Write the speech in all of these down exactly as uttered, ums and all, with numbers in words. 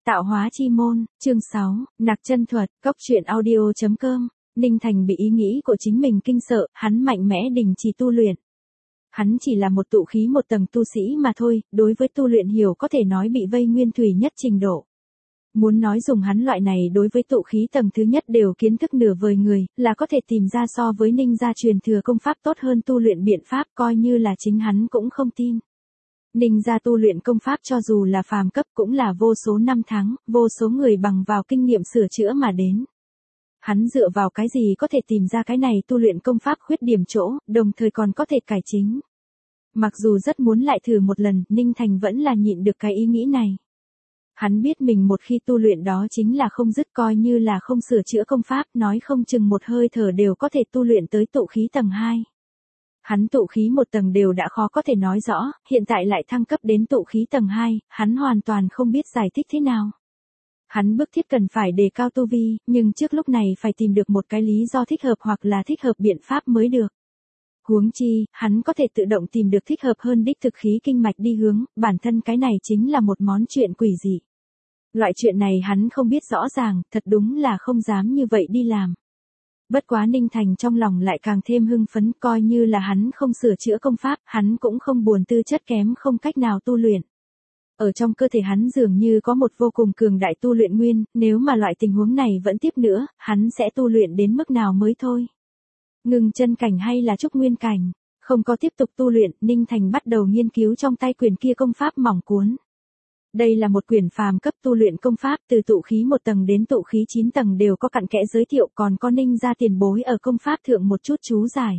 Tạo hóa chi môn, chương sáu, nặc chân thuật, cốc truyện audio chấm com. Ninh Thành bị ý nghĩ của chính mình kinh sợ, hắn mạnh mẽ đình chỉ tu luyện. Hắn chỉ là một tụ khí một tầng tu sĩ mà thôi, đối với tu luyện hiểu có thể nói bị vây nguyên thủy nhất trình độ. Muốn nói dùng hắn loại này đối với tụ khí tầng thứ nhất đều kiến thức nửa vời người, là có thể tìm ra so với Ninh gia truyền thừa công pháp tốt hơn tu luyện biện pháp, coi như là chính hắn cũng không tin. Ninh gia tu luyện công pháp cho dù là phàm cấp cũng là vô số năm tháng, vô số người bằng vào kinh nghiệm sửa chữa mà đến. Hắn dựa vào cái gì có thể tìm ra cái này tu luyện công pháp khuyết điểm chỗ, đồng thời còn có thể cải chính. Mặc dù rất muốn lại thử một lần, Ninh Thành vẫn là nhịn được cái ý nghĩ này. Hắn biết mình một khi tu luyện đó chính là không dứt, coi như là không sửa chữa công pháp, nói không chừng một hơi thở đều có thể tu luyện tới tụ khí tầng hai. Hắn tụ khí một tầng đều đã khó có thể nói rõ, hiện tại lại thăng cấp đến tụ khí tầng hai, hắn hoàn toàn không biết giải thích thế nào. Hắn bức thiết cần phải đề cao tu vi, nhưng trước lúc này phải tìm được một cái lý do thích hợp hoặc là thích hợp biện pháp mới được. Huống chi, hắn có thể tự động tìm được thích hợp hơn đích thực khí kinh mạch đi hướng, bản thân cái này chính là một món chuyện quỷ dị. Loại chuyện này hắn không biết rõ ràng, thật đúng là không dám như vậy đi làm. Bất quá Ninh Thành trong lòng lại càng thêm hưng phấn, coi như là hắn không sửa chữa công pháp, hắn cũng không buồn tư chất kém không cách nào tu luyện. Ở trong cơ thể hắn dường như có một vô cùng cường đại tu luyện nguyên, nếu mà loại tình huống này vẫn tiếp nữa, hắn sẽ tu luyện đến mức nào mới thôi. Ngưng chân cảnh hay là trúc nguyên cảnh, không có tiếp tục tu luyện, Ninh Thành bắt đầu nghiên cứu trong tay quyển kia công pháp mỏng cuốn. Đây là một quyển phàm cấp tu luyện công pháp, từ tụ khí một tầng đến tụ khí chín tầng đều có cặn kẽ giới thiệu, còn có Ninh gia tiền bối ở công pháp thượng một chút chú giải.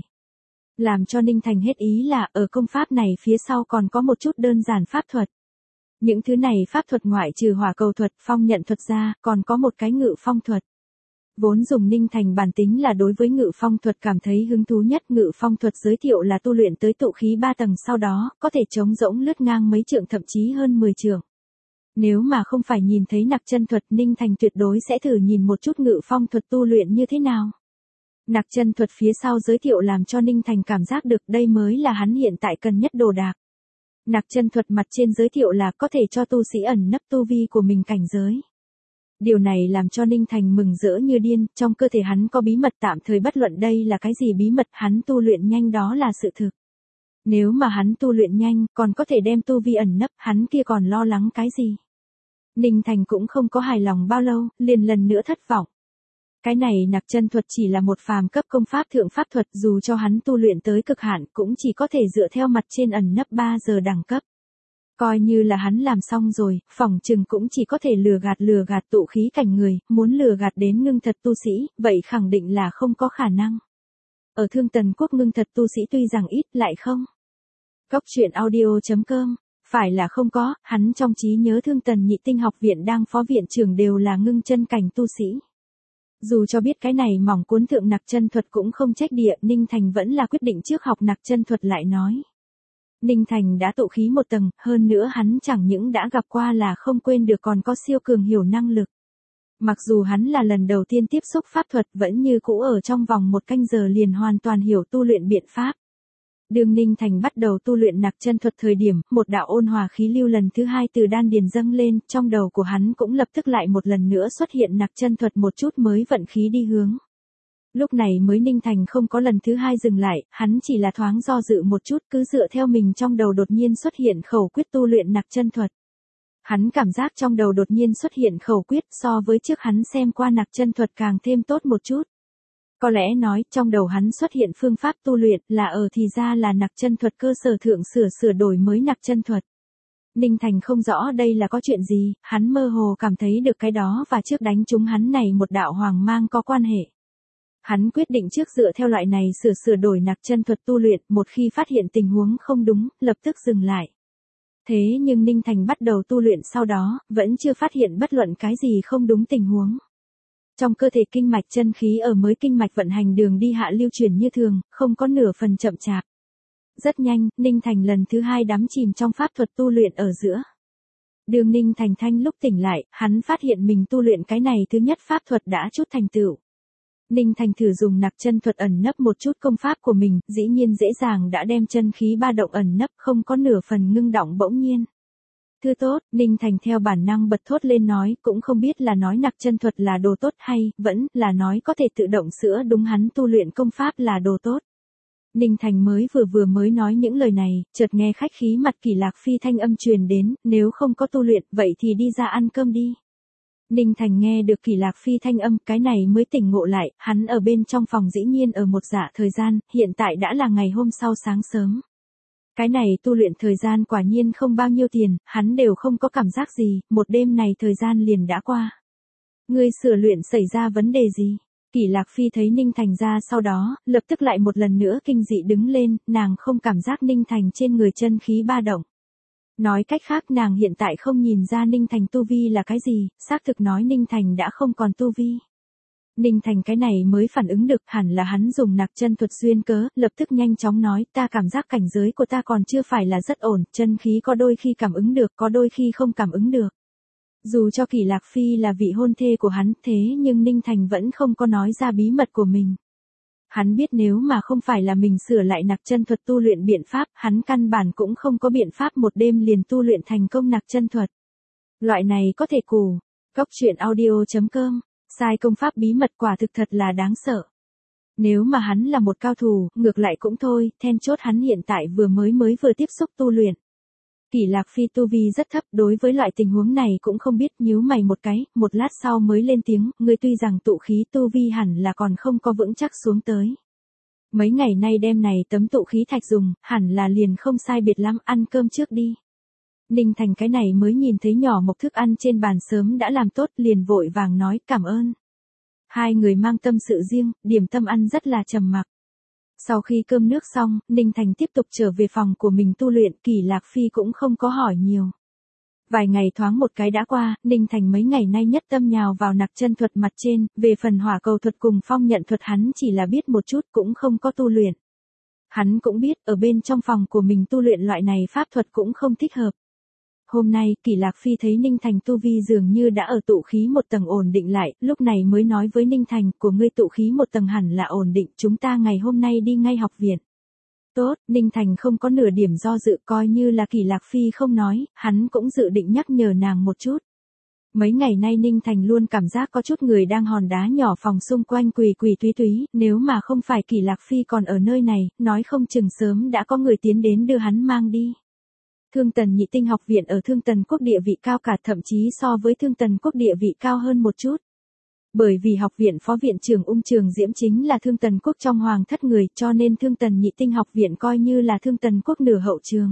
Làm cho Ninh Thành hết ý là ở công pháp này phía sau còn có một chút đơn giản pháp thuật. Những thứ này pháp thuật ngoại trừ hỏa cầu thuật, phong nhận thuật ra, còn có một cái ngự phong thuật. Vốn dùng Ninh Thành bản tính là đối với ngự phong thuật cảm thấy hứng thú nhất, ngự phong thuật giới thiệu là tu luyện tới tụ khí ba tầng sau đó, có thể chống rỗng lướt ngang mấy trượng thậm chí hơn mười trượng. Nếu mà không phải nhìn thấy nặc chân thuật, Ninh Thành tuyệt đối sẽ thử nhìn một chút ngự phong thuật tu luyện như thế nào. Nặc chân thuật phía sau giới thiệu làm cho Ninh Thành cảm giác được đây mới là hắn hiện tại cần nhất đồ đạc. Nặc chân thuật mặt trên giới thiệu là có thể cho tu sĩ ẩn nấp tu vi của mình cảnh giới. Điều này làm cho Ninh Thành mừng rỡ như điên, trong cơ thể hắn có bí mật tạm thời bất luận đây là cái gì bí mật, hắn tu luyện nhanh đó là sự thực. Nếu mà hắn tu luyện nhanh, còn có thể đem tu vi ẩn nấp, hắn kia còn lo lắng cái gì. Ninh Thành cũng không có hài lòng bao lâu, liền lần nữa thất vọng. Cái này nặc chân thuật chỉ là một phàm cấp công pháp thượng pháp thuật, dù cho hắn tu luyện tới cực hạn cũng chỉ có thể dựa theo mặt trên ẩn nấp ba giờ đẳng cấp. Coi như là hắn làm xong rồi, phỏng chừng cũng chỉ có thể lừa gạt lừa gạt tụ khí cảnh người, muốn lừa gạt đến ngưng thật tu sĩ, vậy khẳng định là không có khả năng. Ở Thương Tần Quốc ngưng thật tu sĩ tuy rằng ít, lại không. Cốc truyện audio chấm com, phải là không có, hắn trong trí nhớ Thương Tần Nhị Tinh học viện đang phó viện trưởng đều là ngưng chân cảnh tu sĩ. Dù cho biết cái này mỏng cuốn thượng nặc chân thuật cũng không trách địa, Ninh Thành vẫn là quyết định trước học nặc chân thuật lại nói. Ninh Thành đã tụ khí một tầng, hơn nữa hắn chẳng những đã gặp qua là không quên được còn có siêu cường hiểu năng lực. Mặc dù hắn là lần đầu tiên tiếp xúc pháp thuật vẫn như cũ ở trong vòng một canh giờ liền hoàn toàn hiểu tu luyện biện pháp. Đường Ninh Thành bắt đầu tu luyện nặc chân thuật thời điểm, một đạo ôn hòa khí lưu lần thứ hai từ đan điền dâng lên, trong đầu của hắn cũng lập tức lại một lần nữa xuất hiện nặc chân thuật một chút mới vận khí đi hướng. Lúc này mới Ninh Thành không có lần thứ hai dừng lại, hắn chỉ là thoáng do dự một chút, cứ dựa theo mình trong đầu đột nhiên xuất hiện khẩu quyết tu luyện nặc chân thuật. Hắn cảm giác trong đầu đột nhiên xuất hiện khẩu quyết so với trước hắn xem qua nặc chân thuật càng thêm tốt một chút. Có lẽ nói trong đầu hắn xuất hiện phương pháp tu luyện là ở thì ra là nặc chân thuật cơ sở thượng sửa sửa đổi mới nặc chân thuật. Ninh Thành không rõ đây là có chuyện gì, hắn mơ hồ cảm thấy được cái đó và trước đánh trúng hắn này một đạo hoàng mang có quan hệ. Hắn quyết định trước dựa theo loại này sửa sửa đổi nặc chân thuật tu luyện, một khi phát hiện tình huống không đúng, lập tức dừng lại. Thế nhưng Ninh Thành bắt đầu tu luyện sau đó, vẫn chưa phát hiện bất luận cái gì không đúng tình huống. Trong cơ thể kinh mạch chân khí ở mới kinh mạch vận hành đường đi hạ lưu chuyển như thường, không có nửa phần chậm chạp. Rất nhanh, Ninh Thành lần thứ hai đắm chìm trong pháp thuật tu luyện ở giữa. Đường Ninh Thành thanh lúc tỉnh lại, hắn phát hiện mình tu luyện cái này thứ nhất pháp thuật đã chút thành tựu. Ninh Thành thử dùng nặc chân thuật ẩn nấp một chút công pháp của mình, dĩ nhiên dễ dàng đã đem chân khí ba động ẩn nấp, không có nửa phần ngưng động bỗng nhiên. Thư tốt, Ninh Thành theo bản năng bật thốt lên nói, cũng không biết là nói nặc chân thuật là đồ tốt hay, vẫn là nói có thể tự động sửa đúng hắn tu luyện công pháp là đồ tốt. Ninh Thành mới vừa vừa mới nói những lời này, chợt nghe khách khí mặt Kỷ Lạc Phi thanh âm truyền đến, nếu không có tu luyện, vậy thì đi ra ăn cơm đi. Ninh Thành nghe được Kỷ Lạc Phi thanh âm, cái này mới tỉnh ngộ lại, hắn ở bên trong phòng dĩ nhiên ở một dạ thời gian, hiện tại đã là ngày hôm sau sáng sớm. Cái này tu luyện thời gian quả nhiên không bao nhiêu tiền, hắn đều không có cảm giác gì, một đêm này thời gian liền đã qua. Ngươi sửa luyện xảy ra vấn đề gì? Kỷ Lạc Phi thấy Ninh Thành ra sau đó, lập tức lại một lần nữa kinh dị đứng lên, nàng không cảm giác Ninh Thành trên người chân khí ba động. Nói cách khác nàng hiện tại không nhìn ra Ninh Thành tu vi là cái gì, xác thực nói Ninh Thành đã không còn tu vi. Ninh Thành cái này mới phản ứng được, hẳn là hắn dùng nặc chân thuật duyên cớ, lập tức nhanh chóng nói, ta cảm giác cảnh giới của ta còn chưa phải là rất ổn, chân khí có đôi khi cảm ứng được, có đôi khi không cảm ứng được. Dù cho Kỷ Lạc Phi là vị hôn thê của hắn, thế nhưng Ninh Thành vẫn không có nói ra bí mật của mình. Hắn biết nếu mà không phải là mình sửa lại nặc chân thuật tu luyện biện pháp, hắn căn bản cũng không có biện pháp một đêm liền tu luyện thành công nặc chân thuật. Loại này có thể cù. Cốc truyện audio chấm com. Sai công pháp bí mật quả thực thật là đáng sợ. Nếu mà hắn là một cao thủ, ngược lại cũng thôi, then chốt hắn hiện tại vừa mới mới vừa tiếp xúc tu luyện. Kỷ Lạc Phi tu vi rất thấp, đối với loại tình huống này cũng không biết, nhíu mày một cái, một lát sau mới lên tiếng, ngươi tuy rằng tụ khí tu vi hẳn là còn không có vững chắc xuống tới. Mấy ngày nay đêm này tấm tụ khí thạch dùng, hẳn là liền không sai biệt lắm, ăn cơm trước đi. Ninh Thành cái này mới nhìn thấy nhỏ mộc thức ăn trên bàn sớm đã làm tốt, liền vội vàng nói cảm ơn. Hai người mang tâm sự riêng, điểm tâm ăn rất là trầm mặc. Sau khi cơm nước xong, Ninh Thành tiếp tục trở về phòng của mình tu luyện, Kỷ Lạc Phi cũng không có hỏi nhiều. Vài ngày thoáng một cái đã qua, Ninh Thành mấy ngày nay nhất tâm nhào vào nặc chân thuật mặt trên, về phần hỏa cầu thuật cùng phong nhận thuật hắn chỉ là biết một chút cũng không có tu luyện. Hắn cũng biết, ở bên trong phòng của mình tu luyện loại này pháp thuật cũng không thích hợp. Hôm nay, Kỷ Lạc Phi thấy Ninh Thành tu vi dường như đã ở tụ khí một tầng ổn định lại, lúc này mới nói với Ninh Thành, của ngươi tụ khí một tầng hẳn là ổn định, chúng ta ngày hôm nay đi ngay học viện. Tốt, Ninh Thành không có nửa điểm do dự, coi như là Kỷ Lạc Phi không nói, hắn cũng dự định nhắc nhở nàng một chút. Mấy ngày nay Ninh Thành luôn cảm giác có chút người đang hòn đá nhỏ phòng xung quanh quỳ quỳ túy túy, nếu mà không phải Kỷ Lạc Phi còn ở nơi này, nói không chừng sớm đã có người tiến đến đưa hắn mang đi. Thương Tần Nhị Tinh học viện ở Thương Tần Quốc địa vị cao cả, thậm chí so với Thương Tần Quốc địa vị cao hơn một chút. Bởi vì học viện phó viện trưởng Ung Trường Diễm chính là Thương Tần Quốc trong hoàng thất người, cho nên Thương Tần Nhị Tinh học viện coi như là Thương Tần Quốc nửa hậu trường.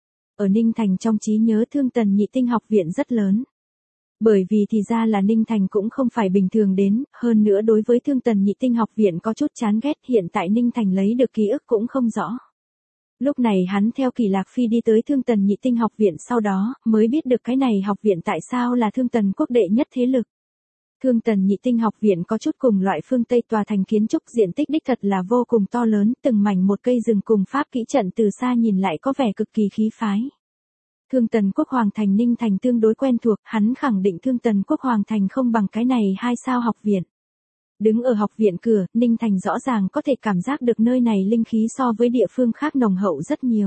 Ở Ninh Thành trong trí nhớ Thương Tần Nhị Tinh học viện rất lớn. Bởi vì thì ra là Ninh Thành cũng không phải bình thường đến, hơn nữa đối với Thương Tần Nhị Tinh học viện có chút chán ghét, hiện tại Ninh Thành lấy được ký ức cũng không rõ. Lúc này hắn theo Kỷ Lạc Phi đi tới Thương Tần Nhị Tinh học viện, sau đó mới biết được cái này học viện tại sao là Thương Tần Quốc đệ nhất thế lực. Thương Tần Nhị Tinh học viện có chút cùng loại phương Tây tòa thành kiến trúc, diện tích đích thật là vô cùng to lớn, từng mảnh một cây rừng cùng pháp kỹ trận từ xa nhìn lại có vẻ cực kỳ khí phái. Thương Tần Quốc Hoàng thành Ninh Thành tương đối quen thuộc, hắn khẳng định Thương Tần Quốc Hoàng thành không bằng cái này hai sao học viện. Đứng ở học viện cửa, Ninh Thành rõ ràng có thể cảm giác được nơi này linh khí so với địa phương khác nồng hậu rất nhiều.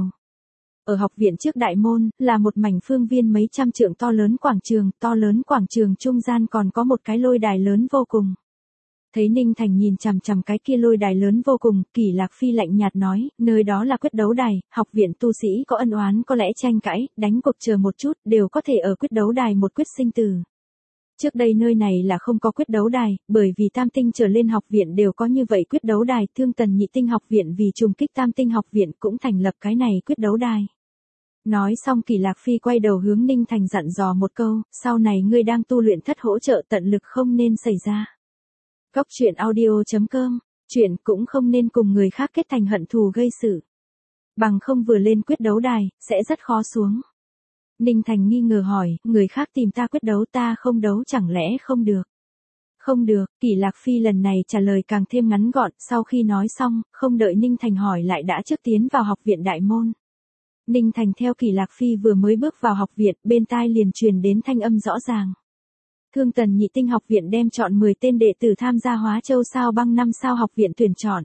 Ở học viện trước đại môn, là một mảnh phương viên mấy trăm trượng to lớn quảng trường, to lớn quảng trường trung gian còn có một cái lôi đài lớn vô cùng. Thấy Ninh Thành nhìn chằm chằm cái kia lôi đài lớn vô cùng, Kỷ Lạc Phi lạnh nhạt nói, nơi đó là quyết đấu đài, học viện tu sĩ có ân oán có lẽ tranh cãi, đánh cuộc chờ một chút, đều có thể ở quyết đấu đài một quyết sinh tử. Trước đây nơi này là không có quyết đấu đài, bởi vì tam tinh trở lên học viện đều có như vậy quyết đấu đài, Thương Tần Nhị Tinh học viện vì trùng kích tam tinh học viện cũng thành lập cái này quyết đấu đài. Nói xong Kỷ Lạc Phi quay đầu hướng Ninh Thành dặn dò một câu, sau này ngươi đang tu luyện thất hỗ trợ tận lực không nên xảy ra. Cốc truyện audio chấm com, chuyện cũng không nên cùng người khác kết thành hận thù gây sự. Bằng không vừa lên quyết đấu đài, sẽ rất khó xuống. Ninh Thành nghi ngờ hỏi, người khác tìm ta quyết đấu ta không đấu chẳng lẽ không được? Không được, Kỷ Lạc Phi lần này trả lời càng thêm ngắn gọn, sau khi nói xong, không đợi Ninh Thành hỏi lại đã trước tiến vào học viện đại môn. Ninh Thành theo Kỷ Lạc Phi vừa mới bước vào học viện, bên tai liền truyền đến thanh âm rõ ràng. Thương Tần Nhị Tinh học viện đem chọn mười tên đệ tử tham gia Hóa Châu sao băng năm sao học viện tuyển chọn.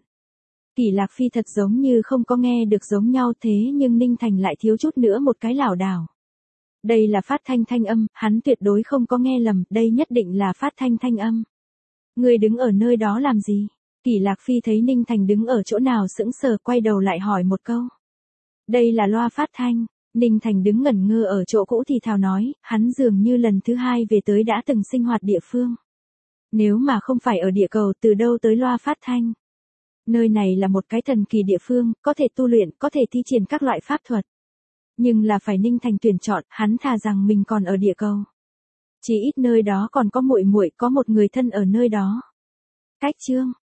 Kỷ Lạc Phi thật giống như không có nghe được giống nhau, thế nhưng Ninh Thành lại thiếu chút nữa một cái lảo đảo. Đây là phát thanh thanh âm, hắn tuyệt đối không có nghe lầm, đây nhất định là phát thanh thanh âm. Ngươi đứng ở nơi đó làm gì? Kỷ Lạc Phi thấy Ninh Thành đứng ở chỗ nào sững sờ, quay đầu lại hỏi một câu. Đây là loa phát thanh. Ninh Thành đứng ngẩn ngơ ở chỗ cũ thì thào nói, hắn dường như lần thứ hai về tới đã từng sinh hoạt địa phương. Nếu mà không phải ở địa cầu, từ đâu tới loa phát thanh? Nơi này là một cái thần kỳ địa phương, có thể tu luyện, có thể thi triển các loại pháp thuật. Nhưng là phải Ninh Thành tuyển chọn, hắn thà rằng mình còn ở địa cầu. Chỉ ít nơi đó còn có muội muội, có một người thân ở nơi đó. Cách chương